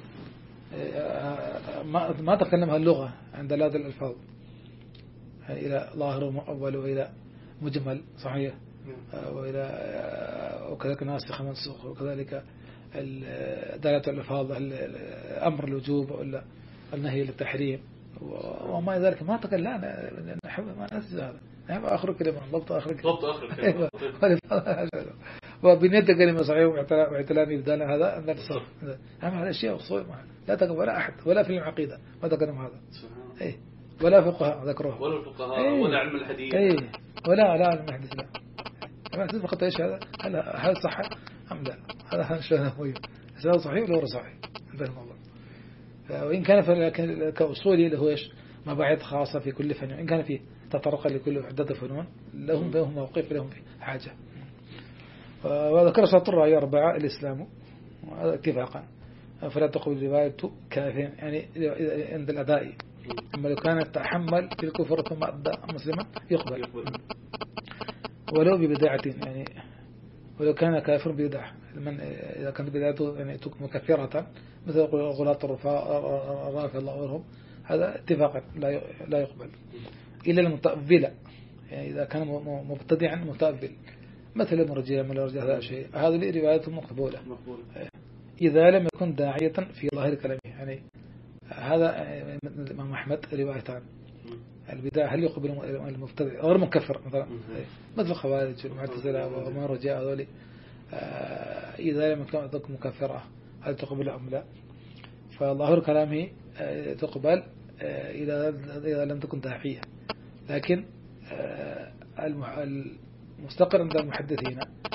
ما ما تكلمها اللغة عند لاد الألفاظ إلى ظاهر ومؤول وإلى مجمل صحيح وإلى وكذلك ناسخ منسوخ وكذلك دلالة الألفاظ الأمر الوجوب ولا النهي للتحريم وما ذلك ما تكلمنا نحب ما نسز هذا نحب آخر كلمة ضبط آخر كلمة ضبط آخر كلمة وبنيت كلمة صحيح واعتلاني بدال هذا أن الصرف أهم هذا الشيء أصول لا تقبل ولا أحد ولا في العقيدة ما تكلم هذا إيه ولا فقهاء ذكروه ولا الفقهاء إيه ولا علم الحديث إيه ولا لا علم الحديث لا ما تسمع فقط إيش هذا هل هل صح أم لا هذا شيء مهم هذا صحيح ولا غير صحيح انتهى الموضوع. وإن كان كأصولي اللي هو إيش مباحث خاصة في كل فن وإن كان فيه تطرق لكل عدة فنون لهم بهم موقف لهم في حاجة. وذكر شرط الرأي أربعة الإسلام اتفاقا فلا تقبل رواية كافر يعني عند الأداء أما لو كانت تحمل في الكفر ثم أدى مسلما يقبل ولو ببدعة يعني ولو كان كافر بدعة من إذا كانت بدعته يعني مكفرة مثل غلاة الرافع الله وغيرهم هذا اتفاقا لا لا يقبل إلا المتأبلة يعني إذا كان مبتدعا متأبل مثل المرجئة من الرجاء هذا شيء هذه روايته مقبولة إذا لم يكن داعية في ظاهر كلامه يعني هذا الإمام أحمد روايتان البداية هل يقبل المبتدع غير مكفر مثلا مثل الخوارج والمعتزلة وما رجاء هذول إذا لم يكن مكفرة هل تقبل أم لا فظاهر كلامه تقبل إذا إذا لم تكن داعية لكن المستقر عند المحدثين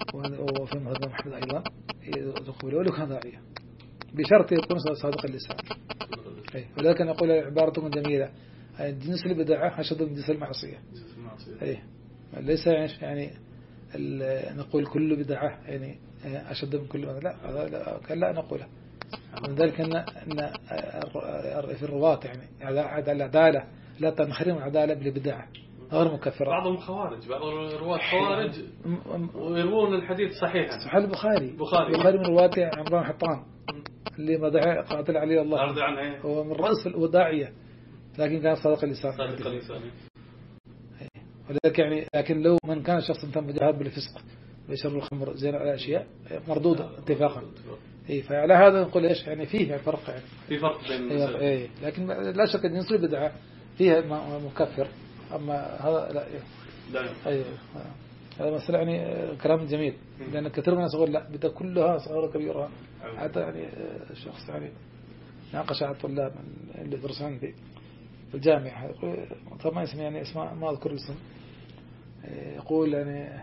وفي مذهب محمد أيضا تقبل ولو كان داعية بشرط يكون صادق اللسان. ولكن أقول عبارة جميلة جنس البدعة أشد من جنس المعصية. أي ليس يعني نقول كل بدعة يعني أشد من كل لا لا, لا نقوله. من ذلك أن أن في الرواة يعني العدالة لا تنخرم العدالة بالبدعة غير مكفرة. بعضهم خوارج، بعض الرواة خوارج ويروون الحديث صحيحا. صحيح البخاري بخاري البخاري من رواة عمران حطان اللي مدعى قاتل عليه الله أرضي عنه هو من رأس الوداعية لكن كان صادق اللسان. صادق اللسان. ولذلك يعني لكن لو من كان شخص تم جهاد بالفسق ويشرب الخمر زين الأشياء مردودة اتفاقا. إيه فعلى هذا نقول إيش يعني فيه فرق يعني في فرق بين إيه, إيه لكن لا شك أن ينصر بدعة فيها مكفر أما هذا لا إيه. لا أيه هذا مثلا يعني كلام جميل لأن كثير من الناس يقول لا بدأ كلها صغيرة كبيرة حتى يعني الشخص يعني ناقش على الطلاب اللي يدرسون في الجامعة طبعا ما اسمه يعني اسمه ما أذكر الاسم يقول يعني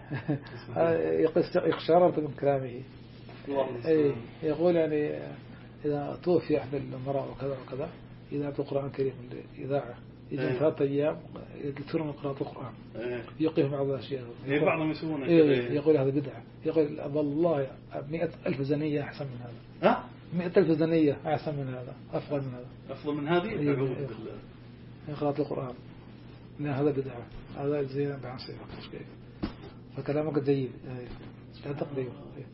يقشرت من كلامه يقول يعني إذا توفي أحد المرأة وكذا وكذا إذا أعطوا القرآن الكريم الإذاعة يجي ثلاثة أيام يكثروا من قراءة القرآن يقيم بعض الأشياء بعضهم يسوون يقول هذا بدعة يقول والله مئة ألف زنية أحسن من هذا ها مئة ألف زنية أحسن من هذا أفضل من هذا أفضل من هذه أعوذ بالله قراءة القرآن لا هذا بدعة هذا زين بعصير فكلامك جيد لا تقديم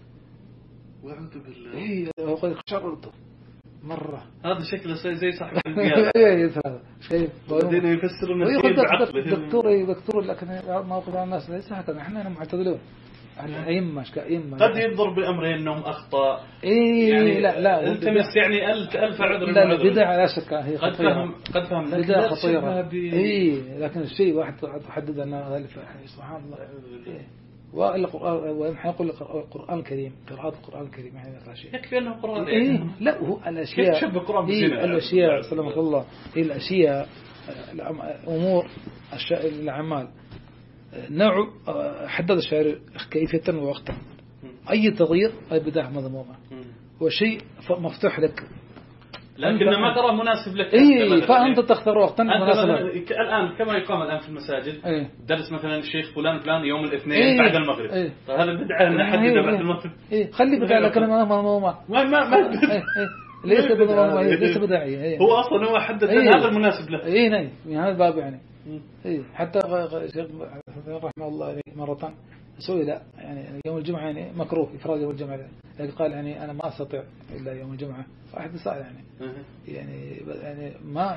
وأعوذ بالله إيه هو قد شررته مرة هذا شكله زي صاحب البيان إيه هذا شيء بعدين يفسرون الشيء بعقله دكتور دكتور لكن موقف الناس ليس هكذا إحنا معتدلون أئمة كأئمة قد ينظر بأمرين أنهم أخطاء إيه يعني لا لا التمس يعني ألف ألف عذر لا لا بدعة لا شك هي قد فهم قد فهم بدعة خطيرة إيه لكن الشيء واحد تحدد أنه ألف سبحان الله إيه ويمحى يقول القرآن الكريم قراءة القرآن الكريم يعني مثل شيء يكفي أنه قرآن إيه لا هو الأشياء شبه القرآن إيه الأشياء سلامك الله إيه الأشياء أمور الأعمال نوع حدد الشاعر كيفية ووقتا أي تغيير أي بداية مذمومة وشيء مفتوح لك لكن ما ترى مناسب لك إيه فأنت تختار وقتا مناسب الآن كما يقام الآن في المساجد إيه؟ درس مثلا الشيخ فلان فلان يوم الاثنين إيه؟ بعد المغرب إيه؟ فهذا بدعة أن نحدد إيه؟ بعد المغرب إيه خلي بداية لكن مذمومة ما ما ما إيه؟ ليس بدعية ليس بدعية إيه؟ هو أصلا هو حدد إيه؟ هذا المناسب له إيه نعم من هذا الباب يعني إيه حتى شيخ رحمه الله مرة سئل يعني يوم الجمعة يعني مكروه إفراد يوم الجمعة لكن قال يعني أنا ما أستطيع إلا يوم الجمعة واحد سأل يعني يعني يعني ما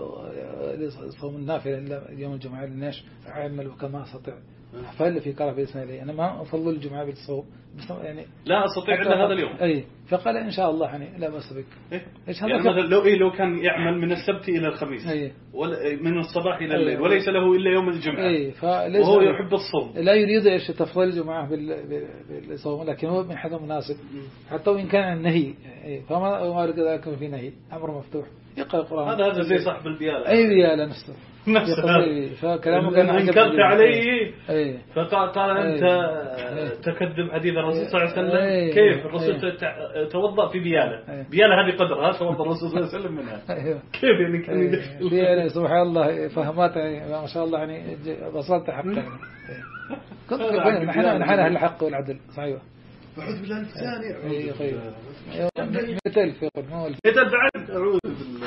صوم النافلة إلا يوم الجمعة لناش أعمل وكما أستطيع فهل في كره بإسنا لي أنا ما أفضل الجمعة بالصوم يعني لا أستطيع إلا هذا اليوم أي فقال إن شاء الله يعني لا بأس بك إيه؟ يعني مثلا لو إيه لو كان يعمل من السبت إلى الخميس أيه؟ من الصباح إلى الليل أيه؟ وليس له إلا يوم الجمعة أيه؟ وهو يحب الصوم لا يريد إيش تفضيل الجمعة بالصوم لكن هو من حدا مناسب حتى وإن كان النهي أيه؟ فما أمارك ذلك في نهي أمر مفتوح يقرأ القرآن هذا هذا زي صاحب البيالة أي بيالة نفسه نفسه فكلامه كان أنكرت عليه أيه؟ فقال قال أنت أيه؟ تكذب حديث الرسول صلى الله عليه وسلم أيه؟ كيف الرسول أيه؟ توضأ في بيالة أيه؟ بيالة هذه قدرها توضأ الرسول صلى الله عليه وسلم منها أيه؟ كيف يعني كان يدخل يعني سبحان الله فهمات ما شاء الله يعني وصلت حقا يعني كنت نحن نحن أهل الحق والعدل صحيح أعوذ بالله الثاني اي طيب مئة ألف يقول ما هو مئة ألف بعد أعوذ بالله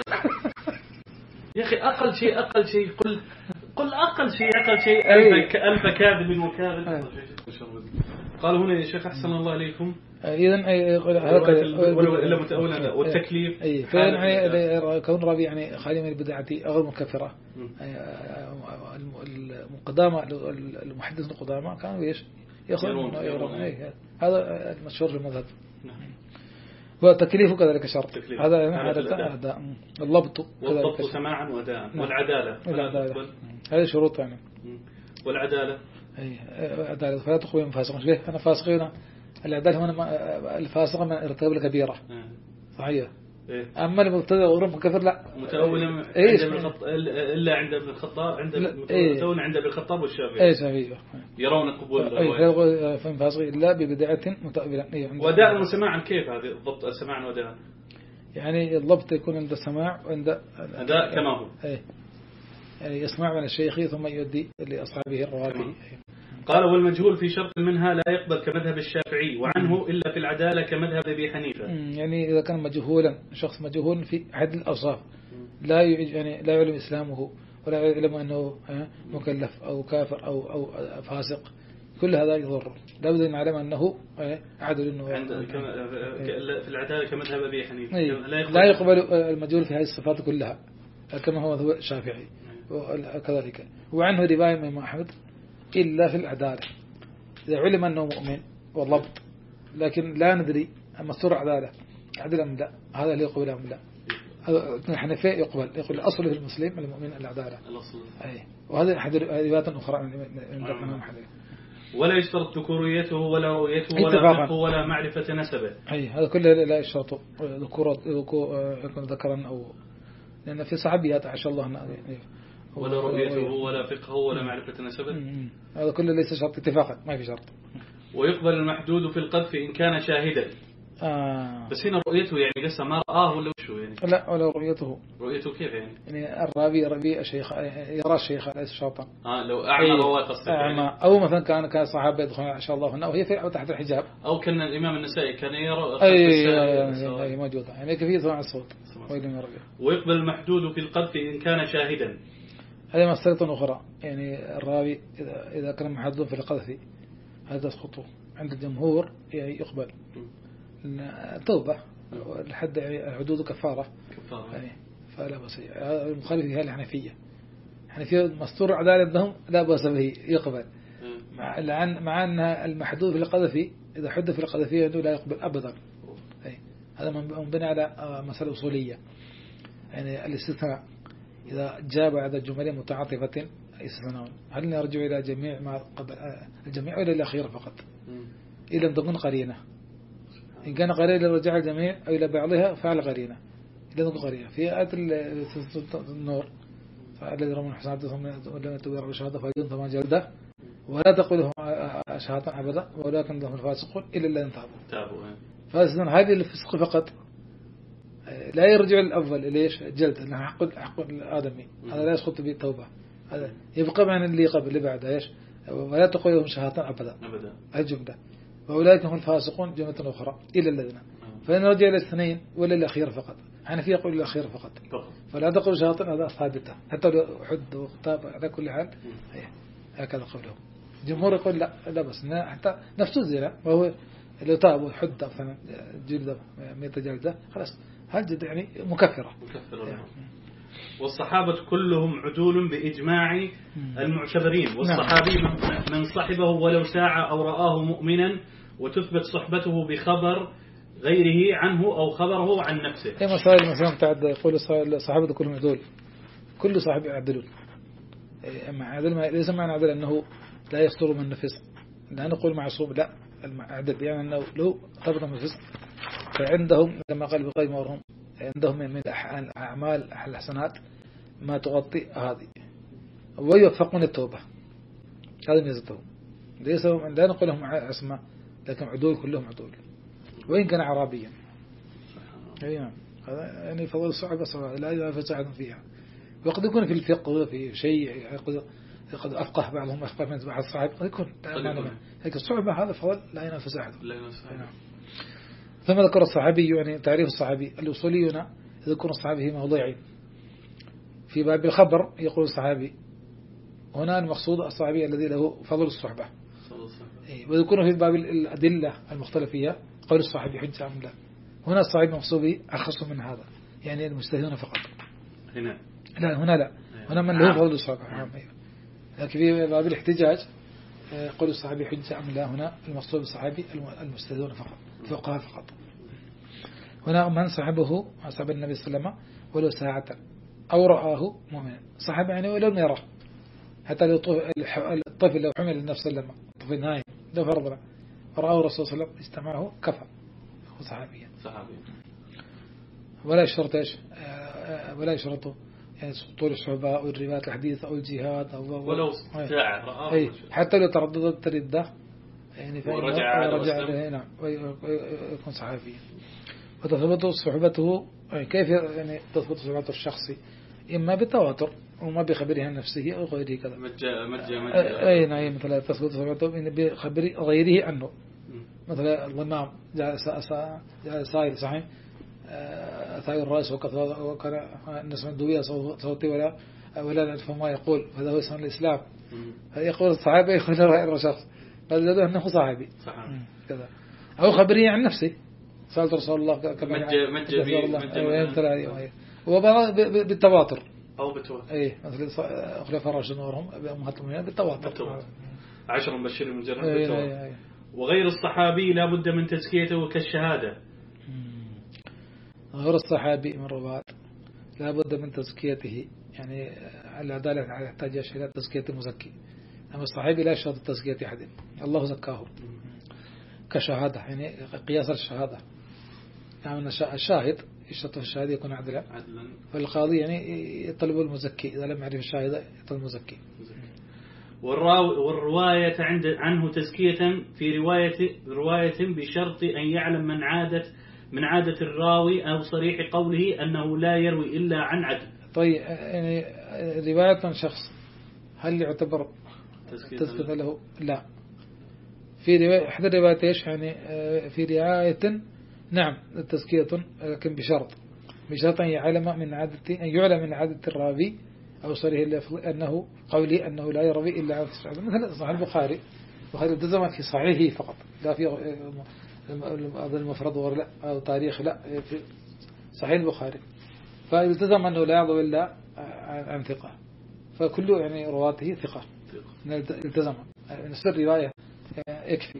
يا أخي أقل شيء أقل شيء قل قل أقل شيء أقل شيء ألف ألف كاذب وكاذب قال هنا يا شيخ أحسن الله عليكم إذن هكذا إلا متأولا والتكليف أي فين كون ربي يعني خالي من البدعة غير مكفرة القدامى المحدث القدامى كانوا إيش يخلون هذا المشهور في المذهب والتكليف كذلك شرط هذا هذا اللبط والضبط سماعا وداء والعدالة هذه شروط يعني والعدالة أي عدالة فلا تقوي من فاسق ليه أنا فاسقين العدالة هنا الفاسق من ارتكاب الكبيرة صحيح إيه؟ أما المبتدع وغيرهم كفر لا متأولا إيه عند ابن الخطاب إلا عند ابن الخطاب عند متأولا إيه عند ابن الخطاب والشافعي إيه شافعي يرون قبول الرواية فإن فاسق إلا ببدعة متأولا. إيه وداء وسماعا كيف هذه الضبط سماعا وداء؟ يعني الضبط يكون عند السماع وعند أداء كما هو. إيه يعني يسمع من الشيخ ثم يؤدي لأصحابه الرواتب. قال والمجهول في شرط منها لا يقبل كمذهب الشافعي وعنه إلا في العدالة كمذهب أبي حنيفة. يعني إذا كان مجهولا شخص مجهول في أحد الأوصاف لا يعني لا يعلم إسلامه ولا يعلم أنه مكلف أو كافر أو أو فاسق كل هذا يضر لابد أن نعلم أنه عدل إنه في العدالة كمذهب أبي حنيفة. لا يقبل المجهول في هذه الصفات كلها كما هو هو الشافعي وكذلك. وعنه رواية من أحمد إلا في العدالة إذا علم أنه مؤمن والضبط لكن لا ندري أما السرعة عدالة عدل أم لا هذا اللي يقبل أم لا. الحنفية يقبل يقول الأصل في المسلم المؤمن العدالة أي. وهذا أحد روايات أخرى من الإمام أحمد. ولا يشترط ذكوريته ولا رؤيته ولا فقه ولا معرفة نسبه. أي هذا كله لا يشترط ذكورة يكون ذكرا أو لأن في صحابيات عشان الله ولا رؤيته ولا فقه ولا معرفة نسبه. هذا كله ليس شرط اتفاقا ما في شرط. ويقبل المحدود في القذف إن كان شاهدا. آه. بس هنا رؤيته يعني لسه ما رآه ولا وشو يعني؟ لا ولا رؤيته. رؤيته كيف يعني؟ يعني الرابي ربي الشيخ يرى الشيخ ليس شرطا. آه لو أعمى رواه قصدك يعني. أو مثلا كان كان صحابة يدخلون إن شاء الله هنا وهي في تحت الحجاب. أو كان الإمام النسائي كان يرى. أي أي موجودة يعني كيفية سماع الصوت. ويقبل المحدود في القذف إن كان شاهدا. هذه مسألة أخرى يعني الراوي إذا إذا كان محدود في القذف هذا يسقط عند الجمهور يعني يقبل. توبة لحد حدود كفارة يعني فلا بأس. المخالف فيها الحنفية الحنفية مستور عدالة عندهم لا بأس به يقبل مع مع أن المحدود في القذف إذا حد في القذفية أنه لا يقبل أبدا. هذا منبني على مسألة أصولية يعني الاستثناء إذا جاء بعد الجملة متعاطفة استثناء هل نرجع إلى جميع ما قبل الجميع ولا الأخير فقط إن لم تكن قرينة. إن كان قرينة رجع الجميع أو إلى بعضها فعل قرينة إذا تكن قرينة. في آية النور فالذي رمى حسناتهم ولم يتبرع بشهادة فيجون ثمان جلدة ولا تقولهم شهادة أبدا ولكن لهم الفاسقون إلا الذين تابوا. فإذا هذه الفسق فقط لا يرجع الأول ليش جلد لأنه حق حق الآدمي هذا لا يسقط به التوبة. هذا يبقى مع اللي قبل اللي بعده إيش ولا تقول لهم شهادة أبدا أبدا الجملة وأولئك هم الفاسقون جملة أخرى إلا الذين. فإن رجع إلى الاثنين ولا الأخير فقط حنفي يقول الأخير فقط فلا تقول شهادة هذا ثابتة حتى لو حد وخطاب على كل حال هكذا قوله. الجمهور يقول لا لا بس حتى نفسه الزنا وهو لو تاب وحد مثلا جلده مئة جلدة خلاص هل يعني مكفرة مكفرة يعني. والصحابة كلهم عدول بإجماع المعتبرين والصحابي من صحبه ولو ساعة أو رآه مؤمنا وتثبت صحبته بخبر غيره عنه أو خبره عن نفسه. أي مسائل مثلا تعد يقول الصحابة كلهم عدول كل صحابي عدل. أما عدل ما ليس معنى عدل أنه لا يصدر من الفسق لا نقول معصوم لا العدل يعني أنه لو ثبت من الفسق فعندهم كما قال بقيم ورهم عندهم من الأعمال الحسنات ما تغطي هذه ويوفقون التوبة. هذا ميزتهم ليس لا نقول لهم عصمة لكن عدول كلهم عدول وإن كان عربيا. هذا يعني فضل الصحابة لا يفسعهم فيها وقد يكون في الفقه في شيء قد أفقه بعضهم أفقه من بعض الصحابة قد يكون لكن الصحابة هذا فضل لا ينافس أحد. ثم ذكر الصحابي يعني تعريف الصحابي الأصوليون يذكر الصحابي في موضوعين. في باب الخبر يقول الصحابي هنا المقصود الصحابي الذي له فضل الصحبة ويذكر في باب الأدلة المختلفية قول الصحابي حجة أم لا. هنا الصحابي المقصود به أخص من هذا يعني المجتهدون فقط هنا لا هنا لا هنا من له فضل الصحبة. لكن في باب الاحتجاج قول الصحابي حجة أم لا هنا المقصود بالصحابي المجتهدون فقط فقهاء فقط. هنا من صحبه صحب النبي صلى الله عليه وسلم ولو ساعة أو رآه مؤمنا صحب يعني ولو يرى حتى لو الطفل لو حمل النبي صلى الله عليه وسلم طفل نايم لو فرضنا رآه الرسول صلى الله عليه وسلم استمعه كفى صحابيا. صحابيا. ولا يشترط إيش ولا يشترط يعني طول الصحبة أو الروايات الحديثة أو الجهاد أو ولو ساعة أي حتى لو ترددت الردة يعني ورجع رجع له هنا ويكون صحابيا. وتثبت صحبته كيف يعني تثبت صحبته الشخصي إما بالتواتر وما بخبره عن نفسه أو غيره كذا مجا مجا مجا أي نعم مثلا تثبت صحبته بخبر غيره عنه مثلا الإمام جاء سائل صحيح ثاي الرأس وكان الناس من دوية صوتي ولا ولا نعرف ما يقول هذا هو اسم الإسلام. يقول الصحابي يقول رأي الرشاق قال له أنه صحابي كذا أو خبري عن نفسه سألت رسول الله كما مجا مجا هو بالتواتر أو بالتواتر أي مثل خلفاء الراشدين ورهم أمهات المؤمنين بالتواتر عشر مبشرين بالجنة بالتواتر. وغير الصحابي لا بد من تزكيته كالشهادة. غير الصحابي من رواة لا بد من تزكيته يعني على ذلك يحتاج إلى تزكية المزكي. أما الصحابي لا يشهد تزكية أحد الله زكاه كشهادة يعني قياس الشهادة يعني الشاهد يشترط في الشهادة يكون عدلا فالقاضي يعني يطلب المزكي إذا لم يعرف الشاهد يطلب المزكي. والرواية عند عنه تزكية في رواية رواية بشرط أن يعلم من عادة من عادة الراوي أو صريح قوله أنه لا يروي إلا عن عدل. طيب يعني رواية من شخص هل يعتبر تزكية له؟ لا. في رواية إحدى الروايات إيش يعني في رواية نعم تزكية لكن بشرط بشرط أن يعلم من عادة أن يعلم من عادة الراوي أو صريح أنه قولي أنه لا يروي إلا عن عدل مثل صحيح البخاري البخاري التزم في صحيحه فقط لا في المفرد ولا أو تاريخ لا في صحيح البخاري فالتزم أنه لا يروي إلا عن ثقة فكله يعني رواته ثقة التزم نفس الرواية يكفي.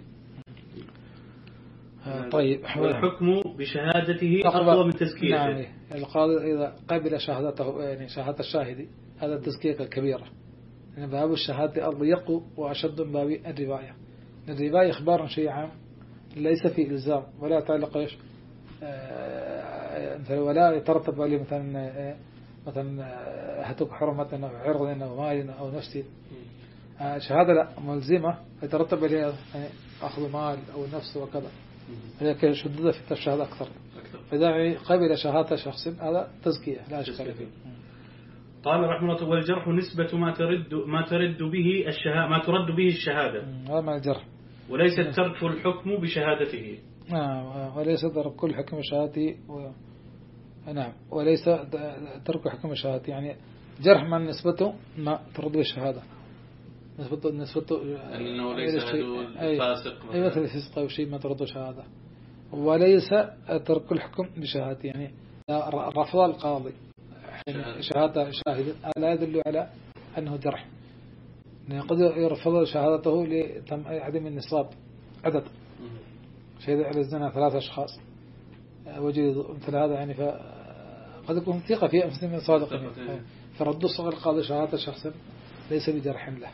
طيب والحكم بشهادته أقوى من تزكيته. نعم القاضي إذا قبل شهادته يعني شهادة الشاهد هذا التزكية الكبيرة يعني باب الشهادة أضيق وأشد من باب الرواية. الرواية إخبار شيء عام ليس في إلزام ولا تعلق إيش ولا يترتب عليه مثلا مثلا هتك حرمة أو عرض أو مال أو نفسي. شهادة لا ملزمة يترتب عليها أخذ مال أو نفس وكذا هي شددة في الشهادة أكثر. فإذا قبل شهادة شخص هذا تزكية لا أشكال فيه. قال رحمه الله والجرح نسبة ما ترد ما ترد به الشهادة ما ترد به الشهادة هذا ما الجرح وليس ترك الحكم بشهادته. نعم وليس ترك الحكم بشهادته و... نعم وليس ترك الحكم بشهادته يعني جرح من نسبته ما ترد به الشهادة نسبته نسبته أنه ليس فاسق أي مثل الفسق أو شيء ما ترد شهادة وليس ترك الحكم بشهادته يعني رفض القاضي شهادة شاهد لا يدل على أنه جرح يعني قد يرفض شهادته لعدم النصاب عدد شهد على الزنا ثلاثة أشخاص وجد مثل هذا يعني فقد يكون ثقة في أمس من صادق فرد الصغر القاضي شهادة شخص ليس بجرح له.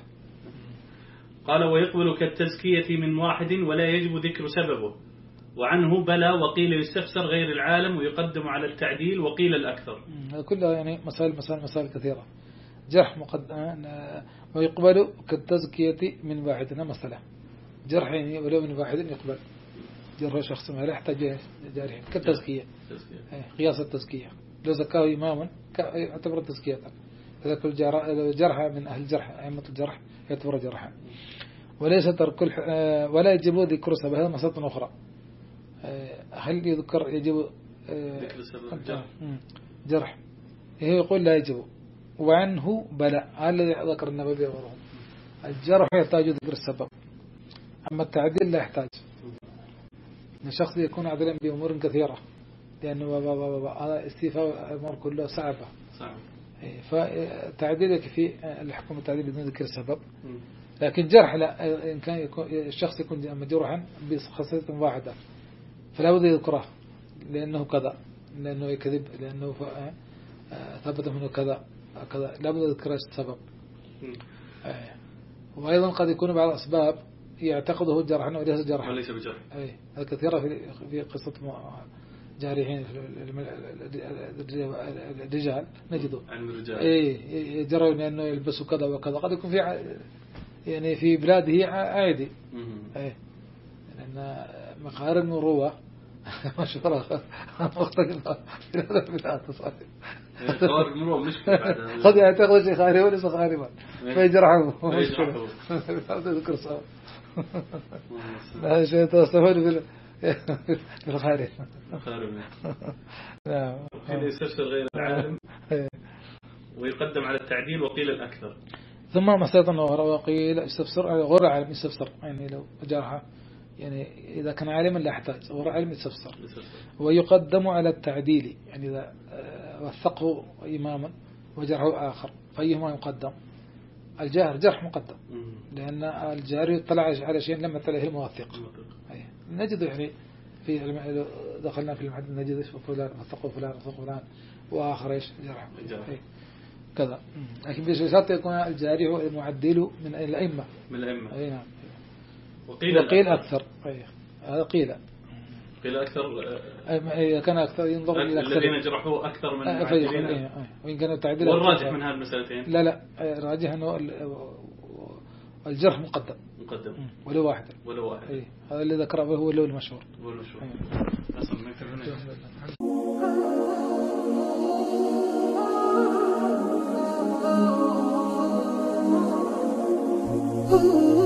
قال ويقبل كالتزكية من واحد ولا يجب ذكر سببه وعنه بلا وقيل يستفسر غير العالم ويقدم على التعديل وقيل الأكثر. كلها يعني مسائل مسائل مسائل كثيرة جرح مقدم ويقبل كالتزكية من واحد مثلا جرح يعني ولو من واحد يقبل جرح شخص ما لا يحتاج جارح كالتزكية قياس التزكية لو زكاه إماما يعتبر تزكية إذا كل جرح من أهل الجرح أئمة الجرح يعتبر جرحا وليس ترك ولا يجب ذكر سبب هذا مسألة أخرى هل يذكر يجب ذكر سبب جرح هي يقول لا يجب وعنه بلا الذي ذكر النبي وغيرهم الجرح يحتاج ذكر السبب أما التعديل لا يحتاج الشخص يكون عدلا بأمور كثيرة لأنه هذا استيفاء الأمور كلها صعبة صعب فتعديل يكفي الحكم التعديل بدون ذكر السبب لكن جرح لا إن كان يكون الشخص يكون مجروحا بخاصية واحدة فلا بد يذكره لأنه كذا لأنه يكذب لأنه ثبت منه كذا كذا لا بد يذكر السبب. وأيضا قد يكون بعض الأسباب يعتقده جرحا وليس جرحا وليس بجرح أي كثيرة في في قصة جارحين الرجال نجده عن الرجال إيه يجرون أنه يلبسوا كذا وكذا، قد يكون في يعني في بلاده عادي. إيه لأن مقارن المروة مشهورة مختلفة في هذا البلاد صحيح. خوارج المروة مشكلة بعد قد يعتقد شيء خاربا وليس خاربا فيجرحه ويجرحه هذا ذكر صعب. هذا شيء تصفون في الخارج. نعم. وقيل يستفسر غير العالم ويقدم على التعديل وقيل الأكثر. ثم مسألة أخرى وقيل يستفسر غير عالم يستفسر، يعني لو جرحه يعني إذا كان عالما لا يحتاج، غير عالم يستفسر. ويقدم على التعديل، يعني إذا وثقه إماما وجرحه آخر فأيهما يقدم؟ الجاهر جرح مقدم، لأن الجاهر يطلع على شيء لم يطلعه الموثق. نجد يعني في دخلنا في المحدث نجد فلان وثقه فلان وثقه فلان وآخر إيش جرح كذا. لكن بشرط يكون الجارح المعدل من الأئمة من الأئمة. أي نعم. وقيل, وقيل أكثر. هذا قيل قيل أكثر. إذا كان أكثر ينظر إلى أكثر الذين جرحوا أكثر من المعدلين. وإن كان التعديل. والراجح من هذه المسألتين. لا لا الراجح أنه الجرح مقدم. مقدم. ولو واحد. ولو واحد. إيه هذا اللي ذكره هو اللي المشهور. هو المشهور. أصلا ما يفهمون.